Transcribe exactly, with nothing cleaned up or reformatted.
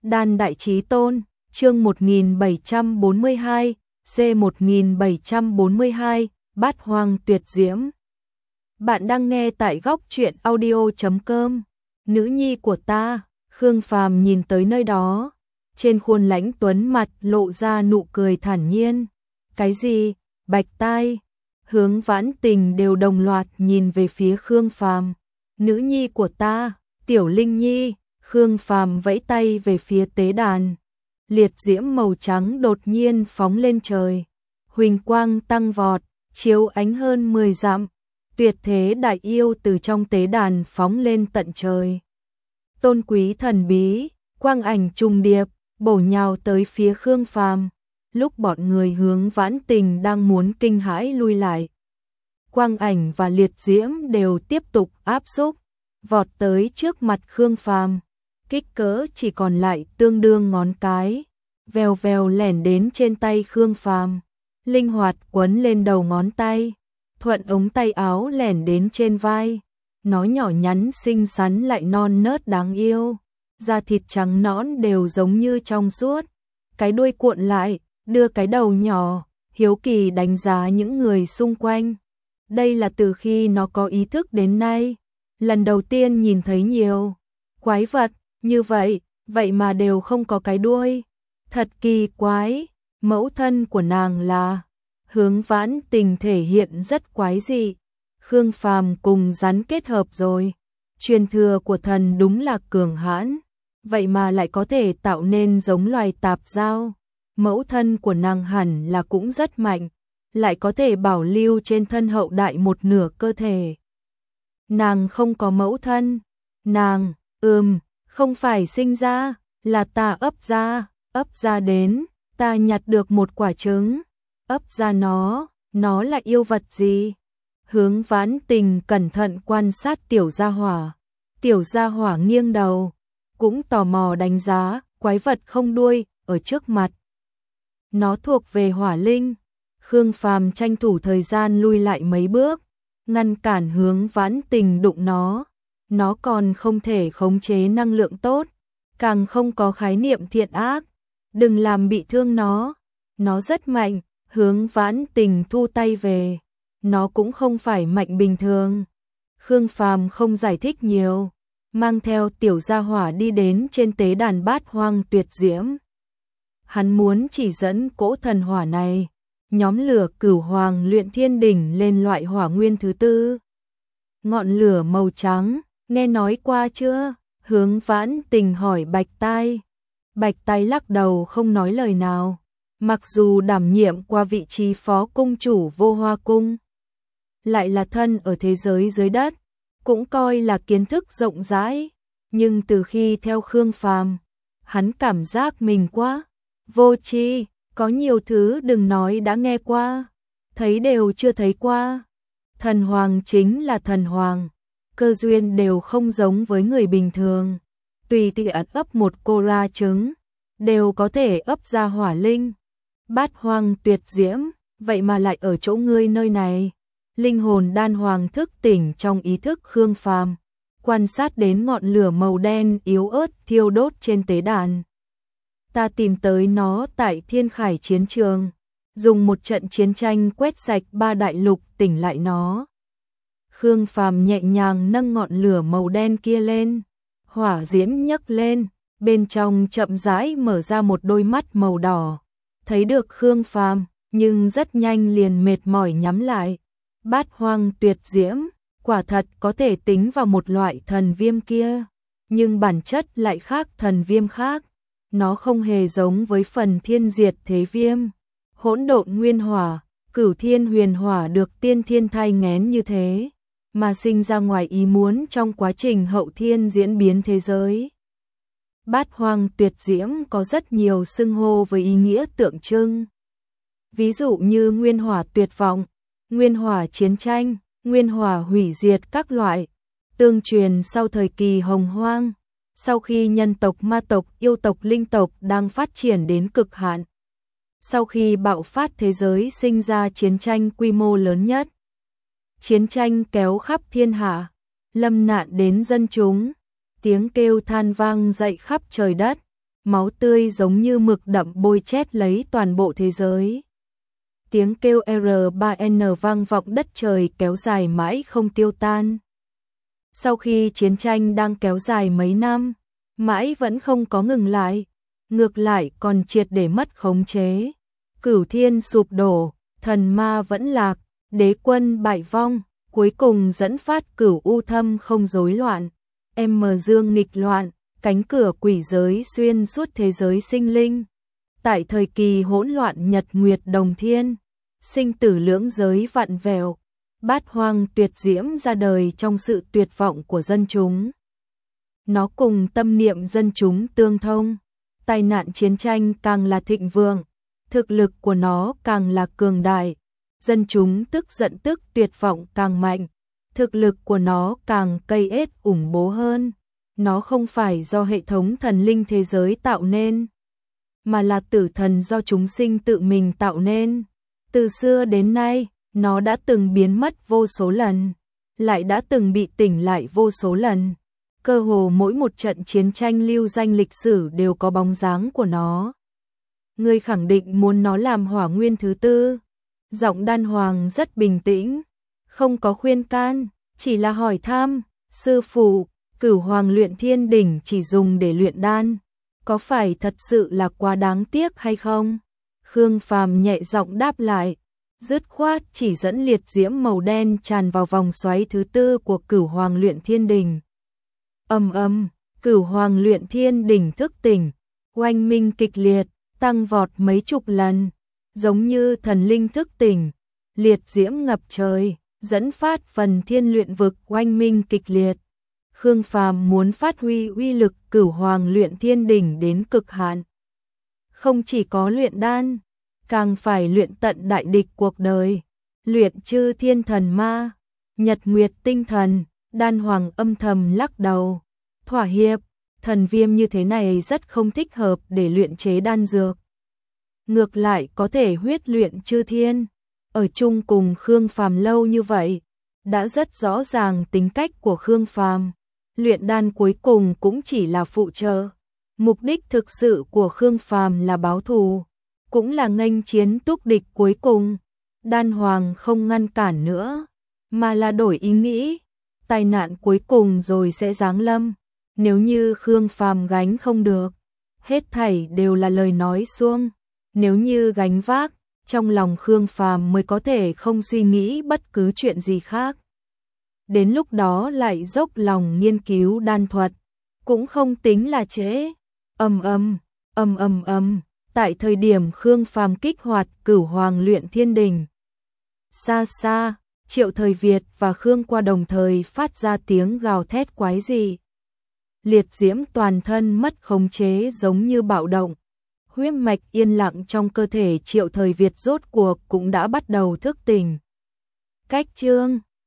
Đan Đại Chí Tôn, chương một nghìn bảy trăm bốn mươi hai, C một nghìn bảy trăm bốn mươi hai, Bát Hoang Tuyệt Diễm. Bạn đang nghe tại góc truyện audio chấm com. Nữ nhi của ta, Khương Phàm nhìn tới nơi đó, trên khuôn lãnh tuấn mặt lộ ra nụ cười thản nhiên. Cái gì? Bạch Tai, Hướng Vãn Tình đều đồng loạt nhìn về phía Khương Phàm. Nữ nhi của ta, Tiểu Linh Nhi. Khương Phàm vẫy tay về phía tế đàn. Liệt diễm màu trắng đột nhiên phóng lên trời, huỳnh quang tăng vọt, chiếu ánh hơn mười dặm. Tuyệt thế đại yêu từ trong tế đàn phóng lên tận trời. Tôn quý thần bí, quang ảnh trùng điệp, bổ nhào tới phía Khương Phàm. Lúc bọn người Hướng Vãn Tình đang muốn kinh hãi lui lại, quang ảnh và liệt diễm đều tiếp tục áp xúc, vọt tới trước mặt Khương Phàm. Kích cỡ chỉ còn lại tương đương ngón cái, vèo vèo lẻn đến trên tay Khương Phàm, linh hoạt quấn lên đầu ngón tay, thuận ống tay áo lẻn đến trên vai. Nó nhỏ nhắn xinh xắn lại non nớt đáng yêu, da thịt trắng nõn đều giống như trong suốt, cái đuôi cuộn lại, đưa cái đầu nhỏ, hiếu kỳ đánh giá những người xung quanh. Đây là từ khi nó có ý thức đến nay, lần đầu tiên nhìn thấy nhiều quái vật như vậy, vậy mà đều không có cái đuôi. Thật kỳ quái, mẫu thân của nàng là Hướng Vãn Tình thể hiện rất quái dị. Khương Phàm cùng rắn kết hợp rồi. Truyền thừa của thần đúng là cường hãn, vậy mà lại có thể tạo nên giống loài tạp giao. Mẫu thân của nàng hẳn là cũng rất mạnh, lại có thể bảo lưu trên thân hậu đại một nửa cơ thể. Nàng không có mẫu thân. Nàng, ừm, không phải sinh ra, là ta ấp ra, ấp ra đến, ta nhặt được một quả trứng, ấp ra nó, nó là yêu vật gì? Hướng Vãn Tình cẩn thận quan sát tiểu gia hỏa. Tiểu gia hỏa nghiêng đầu, cũng tò mò đánh giá quái vật không đuôi ở trước mặt. Nó thuộc về hỏa linh. Khương Phàm tranh thủ thời gian lui lại mấy bước, ngăn cản Hướng Vãn Tình đụng nó. Nó còn không thể khống chế năng lượng tốt, càng không có khái niệm thiện ác. Đừng làm bị thương nó. Nó rất mạnh. Hướng Vãn Tình thu tay về. Nó cũng không phải mạnh bình thường. Khương Phàm không giải thích nhiều, mang theo tiểu gia hỏa đi đến trên tế đàn Bát Hoang Tuyệt Diễm. Hắn muốn chỉ dẫn cỗ thần hỏa này, nhóm lửa Cửu Hoàng Luyện Thiên Đỉnh lên loại hỏa nguyên thứ tư. Ngọn lửa màu trắng, nghe nói qua chưa? Hướng Vãn Tình hỏi Bạch Tai. Bạch Tai lắc đầu không nói lời nào. Mặc dù đảm nhiệm qua vị trí phó cung chủ Vô Hoa Cung, lại là thân ở thế giới dưới đất, cũng coi là kiến thức rộng rãi, nhưng từ khi theo Khương Phàm, hắn cảm giác mình quá vô tri, có nhiều thứ đừng nói đã nghe qua, thấy đều chưa thấy qua. Thần hoàng chính là thần hoàng, cơ duyên đều không giống với người bình thường, tùy tiện ấp một cô ra trứng, đều có thể ấp ra hỏa linh. Bát Hoang Tuyệt Diễm, vậy mà lại ở chỗ ngươi nơi này. Linh hồn đan hoàng thức tỉnh trong ý thức Khương Phàm, quan sát đến ngọn lửa màu đen yếu ớt thiêu đốt trên tế đàn. Ta tìm tới nó tại Thiên Khải chiến trường, dùng một trận chiến tranh quét sạch ba đại lục tỉnh lại nó. Khương Phàm nhẹ nhàng nâng ngọn lửa màu đen kia lên, hỏa diễm nhấc lên, bên trong chậm rãi mở ra một đôi mắt màu đỏ. Thấy được Khương Phàm, nhưng rất nhanh liền mệt mỏi nhắm lại. Bát Hoang Tuyệt Diễm, quả thật có thể tính vào một loại thần viêm kia, nhưng bản chất lại khác thần viêm khác. Nó không hề giống với phần thiên diệt thế viêm, hỗn độn nguyên hỏa, cửu thiên huyền hỏa được tiên thiên thai nghén như thế, mà sinh ra ngoài ý muốn trong quá trình hậu thiên diễn biến thế giới. Bát Hoang Tuyệt Diễm có rất nhiều xưng hô với ý nghĩa tượng trưng. Ví dụ như nguyên hỏa tuyệt vọng, nguyên hỏa chiến tranh, nguyên hỏa hủy diệt các loại, tương truyền sau thời kỳ hồng hoang, sau khi nhân tộc, ma tộc, yêu tộc, linh tộc đang phát triển đến cực hạn. Sau khi bạo phát thế giới sinh ra chiến tranh quy mô lớn nhất. Chiến tranh kéo khắp thiên hạ, lâm nạn đến dân chúng, tiếng kêu than vang dậy khắp trời đất, máu tươi giống như mực đậm bôi chét lấy toàn bộ thế giới. Tiếng kêu R ba N vang vọng đất trời kéo dài mãi không tiêu tan. Sau khi chiến tranh đang kéo dài mấy năm, mãi vẫn không có ngừng lại, ngược lại còn triệt để mất khống chế. Cửu thiên sụp đổ, thần ma vẫn lạc, đế quân bại vong, cuối cùng dẫn phát cửu u thâm không rối loạn, M dương nghịch loạn, cánh cửa quỷ giới xuyên suốt thế giới sinh linh. Tại thời kỳ hỗn loạn nhật nguyệt đồng thiên, sinh tử lưỡng giới vặn vẹo, bát hoang tuyệt diễm ra đời trong sự tuyệt vọng của dân chúng. Nó cùng tâm niệm dân chúng tương thông, tai nạn chiến tranh càng là thịnh vượng, thực lực của nó càng là cường đại, dân chúng tức giận tức tuyệt vọng càng mạnh, thực lực của nó càng cây ết ủng bố hơn. Nó không phải do hệ thống thần linh thế giới tạo nên, mà là tử thần do chúng sinh tự mình tạo nên. Từ xưa đến nay, nó đã từng biến mất vô số lần, lại đã từng bị tỉnh lại vô số lần. Cơ hồ mỗi một trận chiến tranh lưu danh lịch sử đều có bóng dáng của nó. Ngươi khẳng định muốn nó làm hỏa nguyên thứ tư. Giọng Đan Hoàng rất bình tĩnh, không có khuyên can, chỉ là hỏi thăm. Sư phụ, Cửu Hoàng luyện thiên đỉnh chỉ dùng để luyện đan, có phải thật sự là quá đáng tiếc hay không? Khương Phàm nhẹ giọng đáp lại, dứt khoát chỉ dẫn liệt diễm màu đen tràn vào vòng xoáy thứ tư của Cửu Hoàng luyện thiên đỉnh. Ầm ầm, Cửu Hoàng luyện thiên đỉnh thức tỉnh, oanh minh kịch liệt, tăng vọt mấy chục lần, giống như thần linh thức tỉnh, liệt diễm ngập trời, dẫn phát phần thiên luyện vực oanh minh kịch liệt. Khương Phàm muốn phát huy uy lực Cửu Hoàng luyện thiên đỉnh đến cực hạn. Không chỉ có luyện đan, càng phải luyện tận đại địch cuộc đời, luyện chư thiên thần ma, nhật nguyệt tinh thần. Đan Hoàng âm thầm lắc đầu, thỏa hiệp, thần viêm như thế này rất không thích hợp để luyện chế đan dược. Ngược lại có thể huyết luyện chư thiên. Ở chung cùng Khương Phàm lâu như vậy, đã rất rõ ràng tính cách của Khương Phàm. Luyện đan cuối cùng cũng chỉ là phụ trợ. Mục đích thực sự của Khương Phàm là báo thù, cũng là nghênh chiến túc địch cuối cùng. Đan Hoàng không ngăn cản nữa, mà là đổi ý nghĩ. Tai nạn cuối cùng rồi sẽ giáng lâm. Nếu như Khương Phàm gánh không được, hết thảy đều là lời nói suông. Nếu như gánh vác, trong lòng Khương Phàm mới có thể không suy nghĩ bất cứ chuyện gì khác. Đến lúc đó lại dốc lòng nghiên cứu đan thuật, cũng không tính là trễ. Ầm ầm, ầm ầm ầm, tại thời điểm Khương Phàm kích hoạt Cửu Hoàng luyện thiên đỉnh, xa xa, Triệu Thời Việt và Khương Qua đồng thời phát ra tiếng gào thét quái dị. Liệt diễm toàn thân mất khống chế giống như bạo động. Huyết mạch yên lặng trong cơ thể Triệu Thời Việt rốt cuộc cũng đã bắt đầu thức tỉnh. Cách chương